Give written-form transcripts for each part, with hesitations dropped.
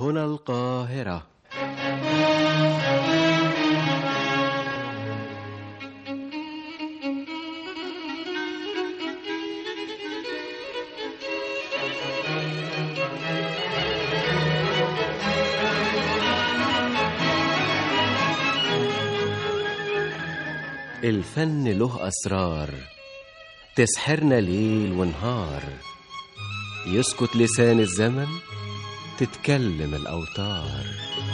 هنا القاهرة. الفن له أسرار تسحرنا ليل ونهار، يسكت لسان الزمن تتكلم الأوتار.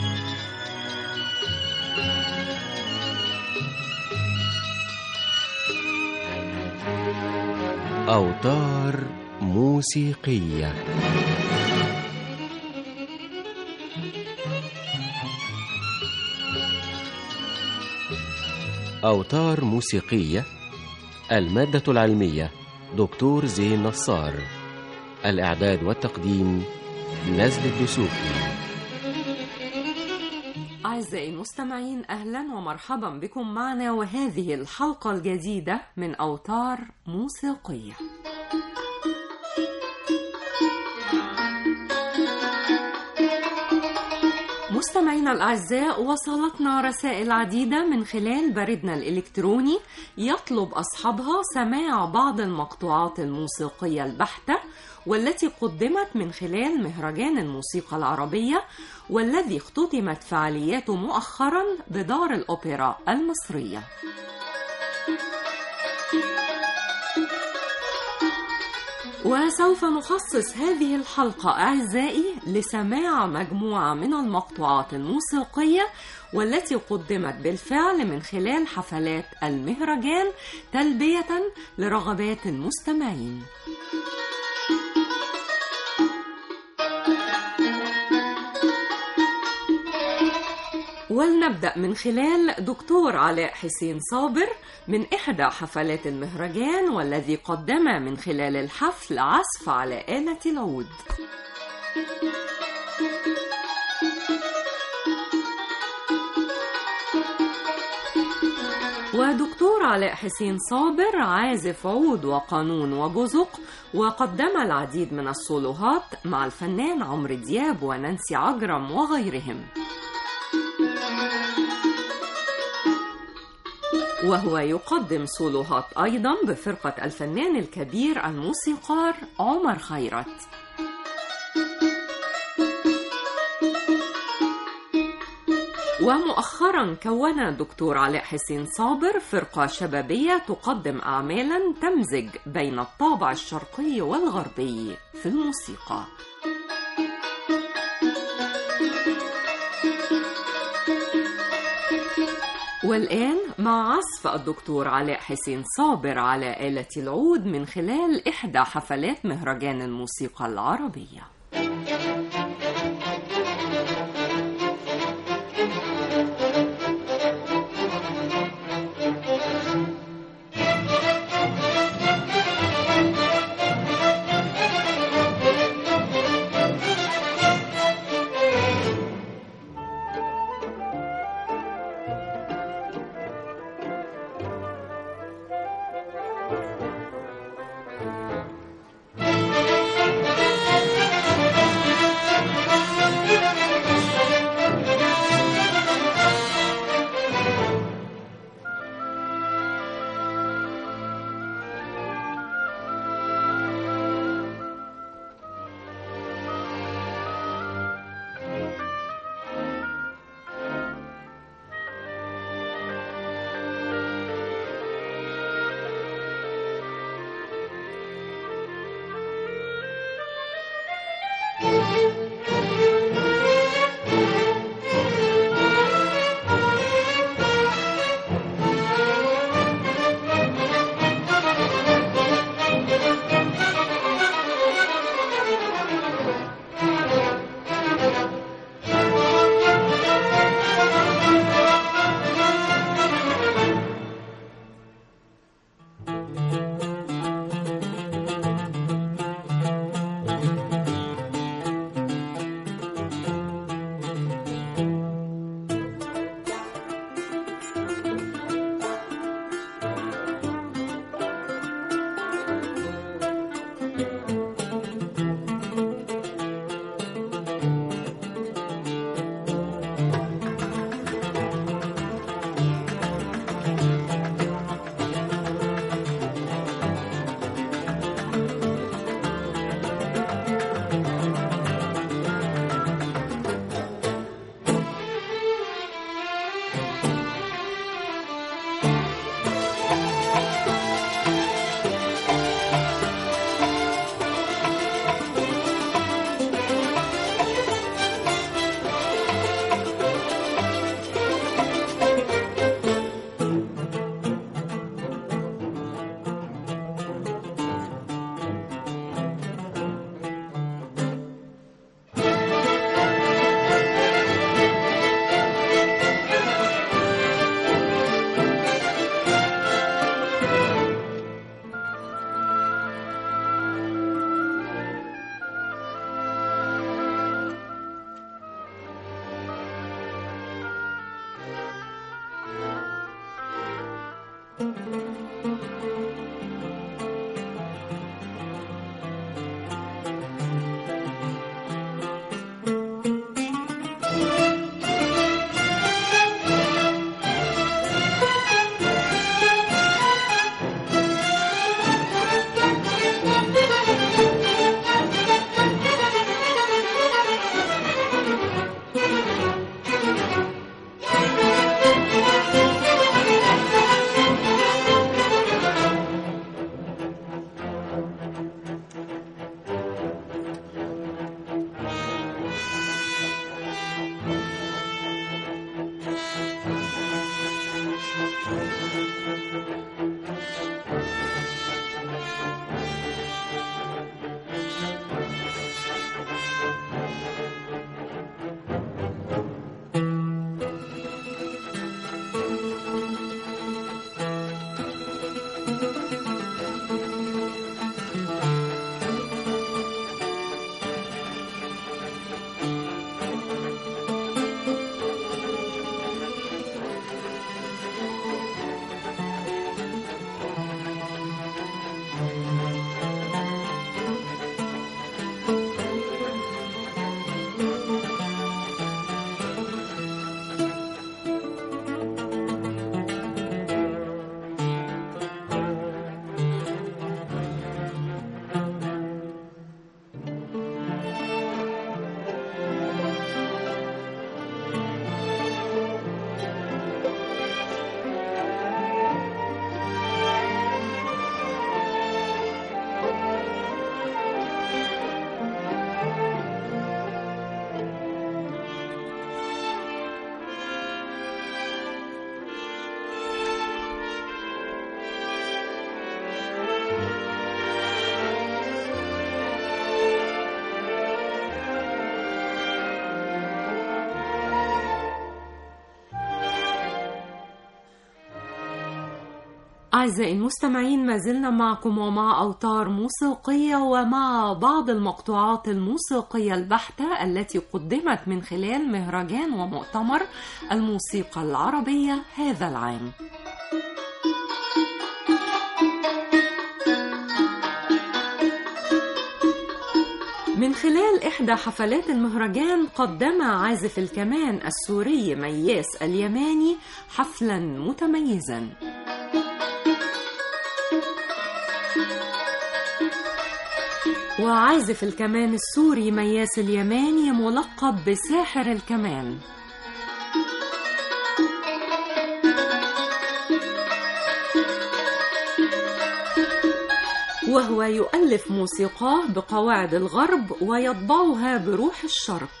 أوتار موسيقية. أوتار موسيقية. المادة العلمية دكتور زين نصار. الإعداد والتقديم نزل الدسوقي. أعزائي المستمعين، أهلا ومرحبا بكم معنا وهذه الحلقة الجديدة من أوتار موسيقية. مستمعينا الأعزاء، وصلتنا رسائل عديدة من خلال بريدنا الإلكتروني يطلب أصحابها سماع بعض المقطوعات الموسيقية البحتة والتي قدمت من خلال مهرجان الموسيقى العربية، والذي اختتمت فعالياته مؤخرا بدار الأوبرا المصرية. وسوف نخصص هذه الحلقة أعزائي لسماع مجموعة من المقطوعات الموسيقية والتي قدمت بالفعل من خلال حفلات المهرجان تلبية لرغبات المستمعين. ولنبدأ من خلال دكتور علاء حسين صابر من إحدى حفلات المهرجان، والذي قدم من خلال الحفل عزف على آلة العود. ودكتور علاء حسين صابر عازف عود وقانون وبزق، وقدم العديد من الصولوهات مع الفنان عمرو دياب ونانسي عجرم وغيرهم. وهو يقدم صولوهات أيضا بفرقة الفنان الكبير الموسيقار عمر خيرت. ومؤخرا كون الدكتور علاء حسين صابر فرقة شبابية تقدم أعمالا تمزج بين الطابع الشرقي والغربي في الموسيقى. والآن مع عزف الدكتور علاء حسين صابر على آلة العود من خلال إحدى حفلات مهرجان الموسيقى العربية. أعزائي المستمعين، ما زلنا معكم ومع أوتار موسيقية ومع بعض المقطوعات الموسيقية البحتة التي قدمت من خلال مهرجان ومؤتمر الموسيقى العربية هذا العام. من خلال إحدى حفلات المهرجان قدم عازف الكمان السوري مياس اليماني حفلا متميزا. وعازف الكمان السوري مياس اليماني ملقب بساحر الكمان، وهو يؤلف موسيقاه بقواعد الغرب ويطبعها بروح الشرق.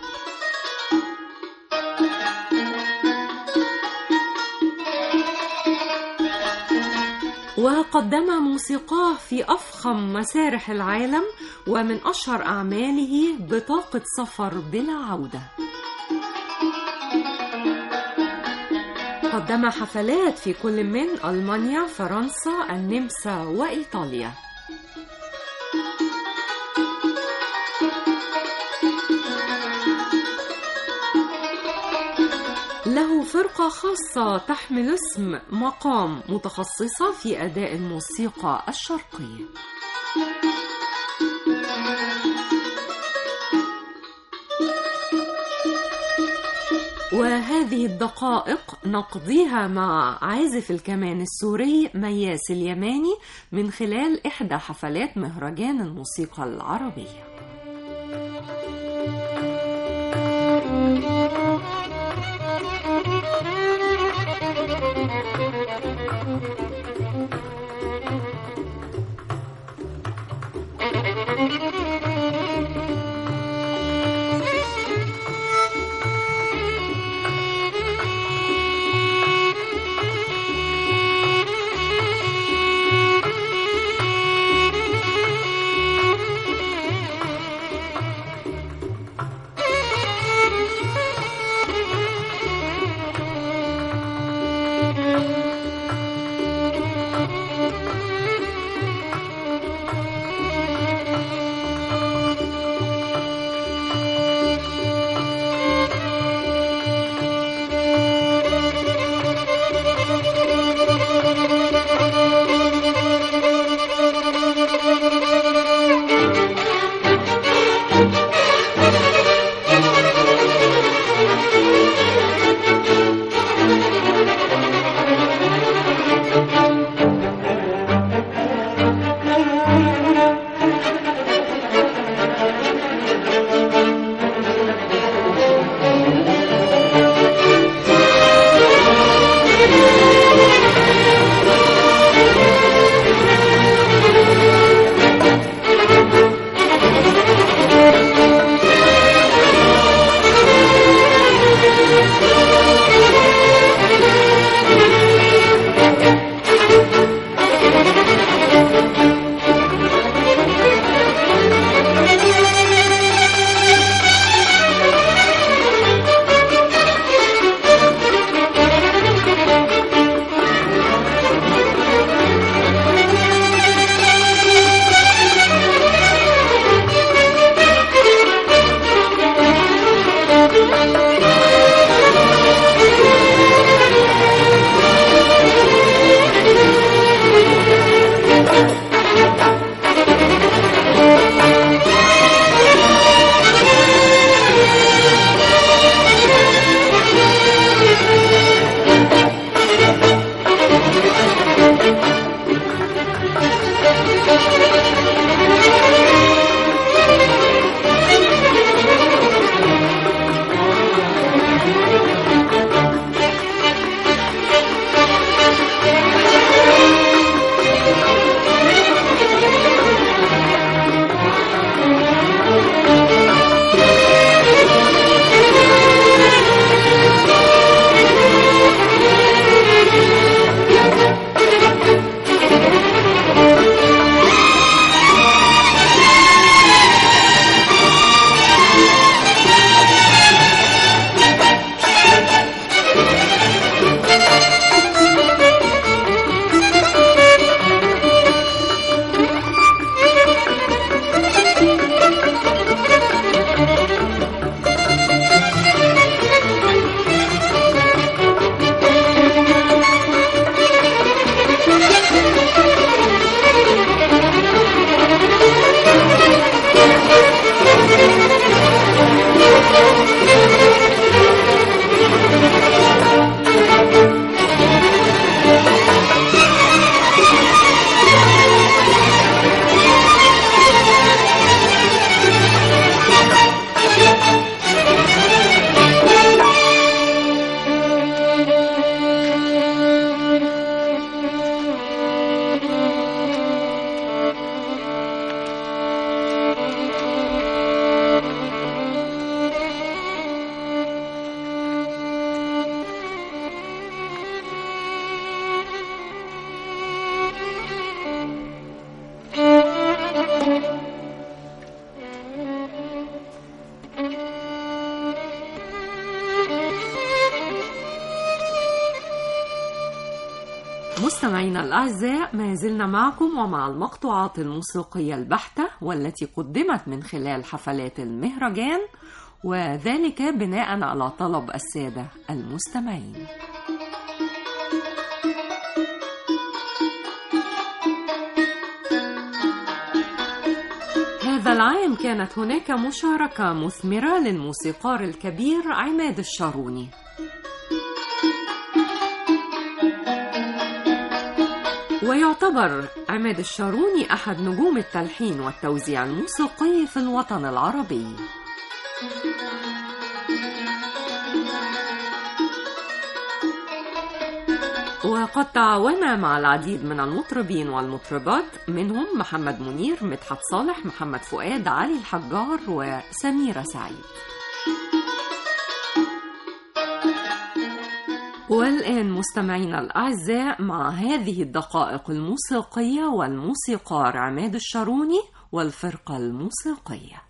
وقدم موسيقاه في أفخم مسارح العالم، ومن أشهر أعماله بطاقة سفر بلا عودة. قدم حفلات في كل من ألمانيا، فرنسا، النمسا وإيطاليا. له فرقة خاصة تحمل اسم مقام، متخصصة في أداء الموسيقى الشرقية. وهذه الدقائق نقضيها مع عازف الكمان السوري مياس اليماني من خلال إحدى حفلات مهرجان الموسيقى العربية. مستمعينا الأعزاء، ما زلنا معكم ومع المقطوعات الموسيقية البحتة والتي قدمت من خلال حفلات المهرجان، وذلك بناء على طلب السادة المستمعين. هذا العام كانت هناك مشاركة مثمرة للموسيقار الكبير عماد الشاروني، ويعتبر عماد الشاروني أحد نجوم التلحين والتوزيع الموسيقي في الوطن العربي. وقد تعاون مع العديد من المطربين والمطربات، منهم محمد منير، مدحت صالح، محمد فؤاد، علي الحجار وسميرة سعيد. والآن مستمعينا الأعزاء، مع هذه الدقائق الموسيقية والموسيقار عماد الشاروني والفرقة الموسيقية.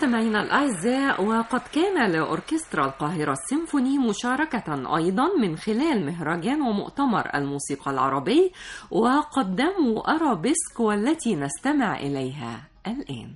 مستمعينا الأعزاء، وقد كان لأوركسترا القاهرة السيمفوني مشاركة أيضا من خلال مهرجان ومؤتمر الموسيقى العربي، وقدموا أرابيسك والتي نستمع إليها الآن.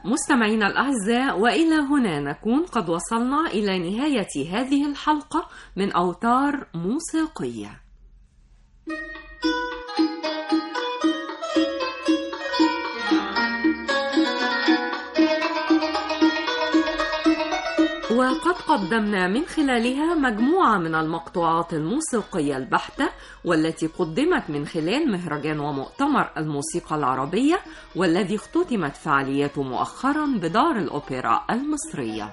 مستمعينا الأعزاء، وإلى هنا نكون قد وصلنا إلى نهاية هذه الحلقة من أوتار موسيقية. وقد قدمنا من خلالها مجموعة من المقطوعات الموسيقية البحتة، والتي قدمت من خلال مهرجان ومؤتمر الموسيقى العربية، والذي اختتمت فعالياته مؤخرا بدار الأوبرا المصرية.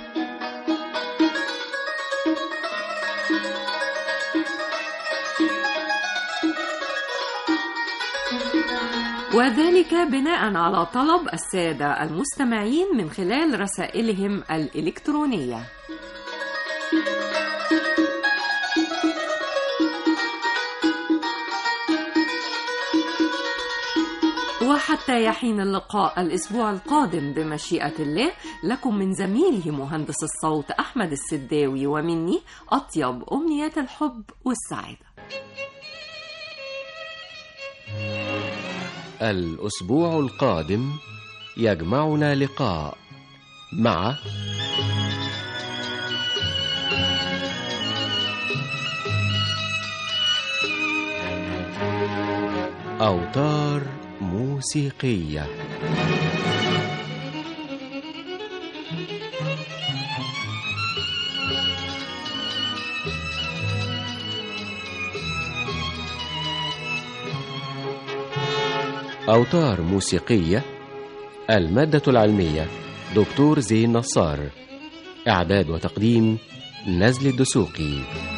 وذلك بناء على طلب السادة المستمعين من خلال رسائلهم الإلكترونية. وحتى يحين اللقاء الأسبوع القادم بمشيئة الله، لكم من زميله مهندس الصوت أحمد السداوي ومني أطيب أمنيات الحب والسعادة. الأسبوع القادم يجمعنا لقاء مع أوتار موسيقية. أوتار موسيقية. المادة العلمية دكتور زين نصار. إعداد وتقديم نزل الدسوقي.